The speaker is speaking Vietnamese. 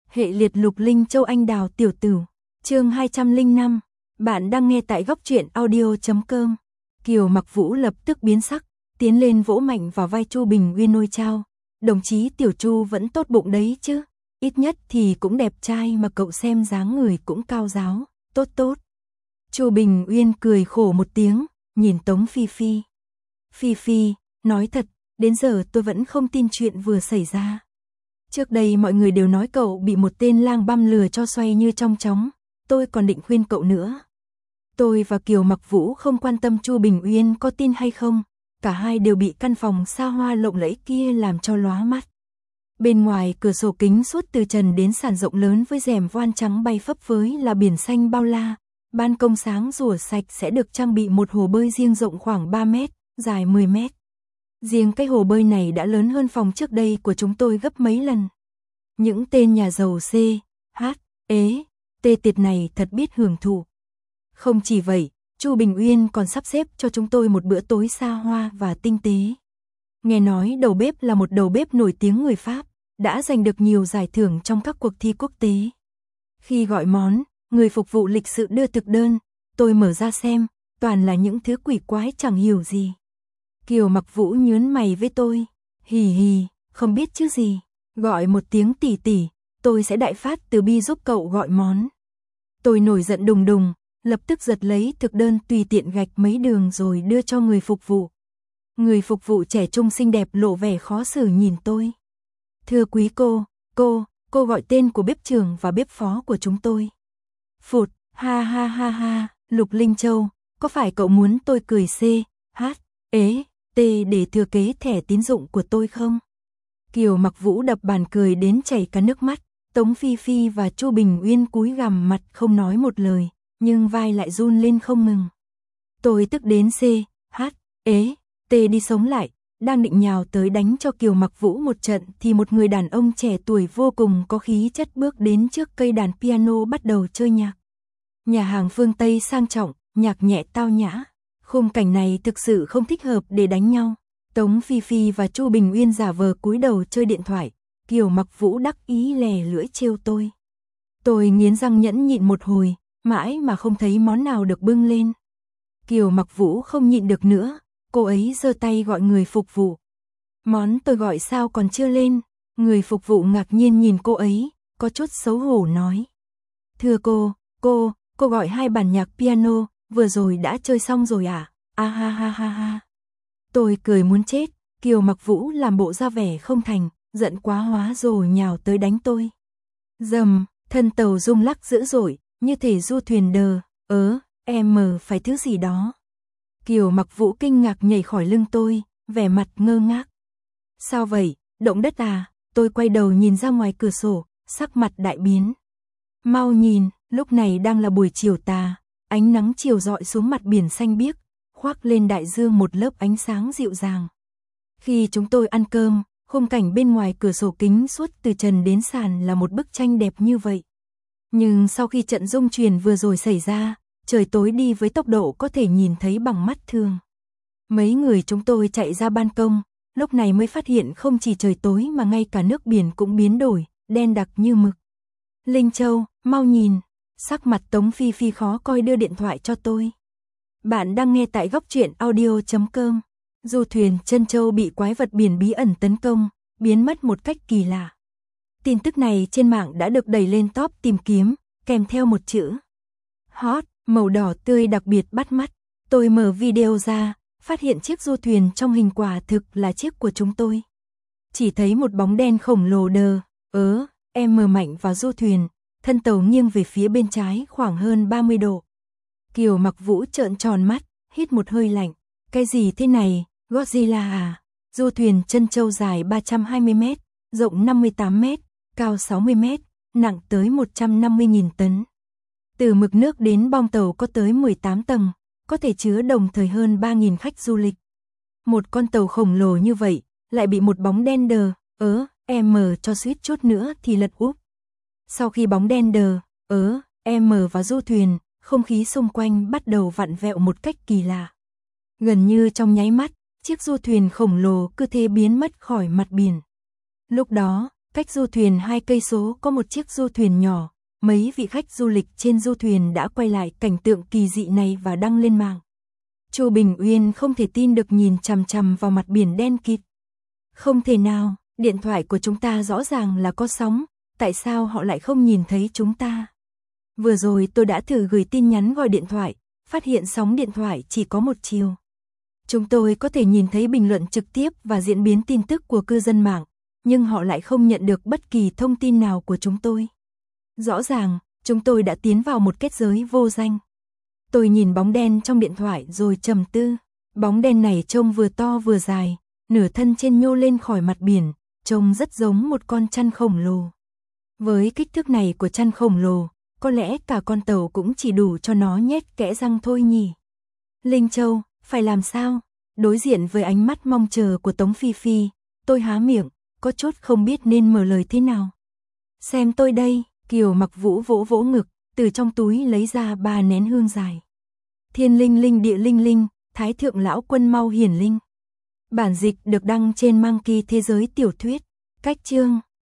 Hệ liệt Lục Linh Châu Anh Đào Tiểu Tử. Chương 205. Bạn đang nghe tại góc truyện audio.com. Kiều Mặc Vũ lập tức biến sắc, tiến lên vỗ mạnh vào vai Chu Bình Uyên nôi trao. Đồng chí Tiểu Chu vẫn tốt bụng đấy chứ, ít nhất thì cũng đẹp trai mà cậu xem dáng người cũng cao ráo, tốt tốt. Chu Bình Uyên cười khổ một tiếng, nhìn Tống Phi Phi. Phi Phi, nói thật, đến giờ tôi vẫn không tin chuyện vừa xảy ra. Trước đây mọi người đều nói cậu bị một tên lang băm lừa cho xoay như trong chóng, tôi còn định khuyên cậu nữa. Tôi và Kiều Mặc Vũ không quan tâm Chu Bình Uyên có tin hay không, cả hai đều bị căn phòng xa hoa lộng lẫy kia làm cho lóa mắt. Bên ngoài cửa sổ kính suốt từ trần đến sàn rộng lớn với rèm voan trắng bay phấp phới là biển xanh bao la, ban công sáng rửa sạch sẽ được trang bị một hồ bơi riêng rộng khoảng 3 mét, dài 10 mét. Riêng cái hồ bơi này đã lớn hơn phòng trước đây của chúng tôi gấp mấy lần. Những tên nhà giàu C, H, ế, T tiệt này thật biết hưởng thụ. Không chỉ vậy, Chu Bình Uyên còn sắp xếp cho chúng tôi một bữa tối xa hoa và tinh tế. Nghe nói đầu bếp là một đầu bếp nổi tiếng người Pháp, đã giành được nhiều giải thưởng trong các cuộc thi quốc tế. Khi gọi món, người phục vụ lịch sự đưa thực đơn, tôi mở ra xem, toàn là những thứ quỷ quái chẳng hiểu gì. Kiều Mặc Vũ nhớn mày với tôi, hì hì, không biết chứ gì, gọi một tiếng tỷ tỷ, tôi sẽ đại phát từ bi giúp cậu gọi món. Tôi nổi giận đùng đùng, lập tức giật lấy thực đơn tùy tiện gạch mấy đường rồi đưa cho người phục vụ. Người phục vụ trẻ trung xinh đẹp lộ vẻ khó xử nhìn tôi. Thưa quý cô gọi tên của bếp trưởng và bếp phó của chúng tôi. Phụt, ha ha ha ha, Lục Linh Châu, có phải cậu muốn tôi cười C, H, ế, T để thừa kế thẻ tín dụng của tôi không? Kiều Mặc Vũ đập bàn cười đến chảy cả nước mắt, Tống Phi Phi và Chu Bình Uyên cúi gằm mặt không nói một lời, nhưng vai lại run lên không ngừng. Tôi tức đến C, H, ế, T đi sống lại, đang định nhào tới đánh cho Kiều Mặc Vũ một trận thì một người đàn ông trẻ tuổi vô cùng có khí chất bước đến trước cây đàn piano bắt đầu chơi nhạc. Nhà hàng phương Tây sang trọng, nhạc nhẹ tao nhã. Khung cảnh này thực sự không thích hợp để đánh nhau. Tống Phi Phi và Chu Bình Uyên giả vờ cúi đầu chơi điện thoại, Kiều Mặc Vũ đắc ý lè lưỡi trêu tôi. Tôi nghiến răng nhẫn nhịn một hồi, mãi mà không thấy món nào được bưng lên. Kiều Mặc Vũ không nhịn được nữa, cô ấy giơ tay gọi người phục vụ. Món tôi gọi sao còn chưa lên? Người phục vụ ngạc nhiên nhìn cô ấy, có chút xấu hổ nói. Thưa cô gọi 2 bản nhạc piano, vừa rồi đã chơi xong rồi à? A ha ha ha ha. Tôi cười muốn chết, Kiều Mặc Vũ làm bộ ra vẻ không thành, giận quá hóa rồi nhào tới đánh tôi. Dầm, thân tàu rung lắc dữ dội, như thể du thuyền đờ, em phải thứ gì đó. Kiều Mặc Vũ kinh ngạc nhảy khỏi lưng tôi, vẻ mặt ngơ ngác. Sao vậy, động đất à? Tôi quay đầu nhìn ra ngoài cửa sổ, sắc mặt đại biến. Mau nhìn, lúc này đang là buổi chiều tà, ánh nắng chiều rọi xuống mặt biển xanh biếc, khoác lên đại dương một lớp ánh sáng dịu dàng. Khi chúng tôi ăn cơm, khung cảnh bên ngoài cửa sổ kính suốt từ trần đến sàn là một bức tranh đẹp như vậy. Nhưng sau khi trận rung chuyển vừa rồi xảy ra, trời tối đi với tốc độ có thể nhìn thấy bằng mắt thường. Mấy người chúng tôi chạy ra ban công, lúc này mới phát hiện không chỉ trời tối mà ngay cả nước biển cũng biến đổi, đen đặc như mực. Linh Châu, mau nhìn, sắc mặt Tống Phi Phi khó coi đưa điện thoại cho tôi. Bạn đang nghe tại góc truyện audio.com. Du thuyền Trân Châu bị quái vật biển bí ẩn tấn công, biến mất một cách kỳ lạ. Tin tức này trên mạng đã được đẩy lên top tìm kiếm, kèm theo một chữ hot, màu đỏ tươi đặc biệt bắt mắt. Tôi mở video ra, phát hiện chiếc du thuyền trong hình quả thực là chiếc của chúng tôi. Chỉ thấy một bóng đen khổng lồ đờ, em mở mạnh vào du thuyền, thân tàu nghiêng về phía bên trái khoảng hơn 30 độ. Kiều Mặc Vũ trợn tròn mắt, hít một hơi lạnh. Cái gì thế này, Godzilla à? Du thuyền Trân Châu dài 320 mét, rộng 58 mét, cao 60 mét, nặng tới 150.000 tấn. Từ mực nước đến bong tàu có tới 18 tầng, có thể chứa đồng thời hơn 3.000 khách du lịch. Một con tàu khổng lồ như vậy, lại bị một bóng đen đờ, em cho suýt chút nữa thì lật úp. Sau khi bóng đen đờ, em vào du thuyền, không khí xung quanh bắt đầu vặn vẹo một cách kỳ lạ. Gần như trong nháy mắt, chiếc du thuyền khổng lồ cứ thế biến mất khỏi mặt biển. Lúc đó, cách du thuyền 2 cây số có một chiếc du thuyền nhỏ, mấy vị khách du lịch trên du thuyền đã quay lại cảnh tượng kỳ dị này và đăng lên mạng. Chu Bình Uyên không thể tin được nhìn chằm chằm vào mặt biển đen kịt. Không thể nào, điện thoại của chúng ta rõ ràng là có sóng, tại sao họ lại không nhìn thấy chúng ta? Vừa rồi tôi đã thử gửi tin nhắn gọi điện thoại, phát hiện sóng điện thoại chỉ có một chiều. Chúng tôi có thể nhìn thấy bình luận trực tiếp và diễn biến tin tức của cư dân mạng, nhưng họ lại không nhận được bất kỳ thông tin nào của chúng tôi. Rõ ràng, chúng tôi đã tiến vào một kết giới vô danh. Tôi nhìn bóng đen trong điện thoại rồi trầm tư. Bóng đen này trông vừa to vừa dài, nửa thân trên nhô lên khỏi mặt biển, trông rất giống một con chăn khổng lồ. Với kích thước này của chăn khổng lồ, có lẽ cả con tàu cũng chỉ đủ cho nó nhét kẽ răng thôi nhỉ. Linh Châu, phải làm sao? Đối diện với ánh mắt mong chờ của Tống Phi Phi, tôi há miệng, có chút không biết nên mở lời thế nào. Xem tôi đây, Kiều Mặc Vũ vỗ vỗ ngực, từ trong túi lấy ra 3 nén hương dài. Thiên linh linh địa linh linh, Thái thượng lão quân mau hiển linh. Bản dịch được đăng trên Monkey Thế giới tiểu thuyết, cách chương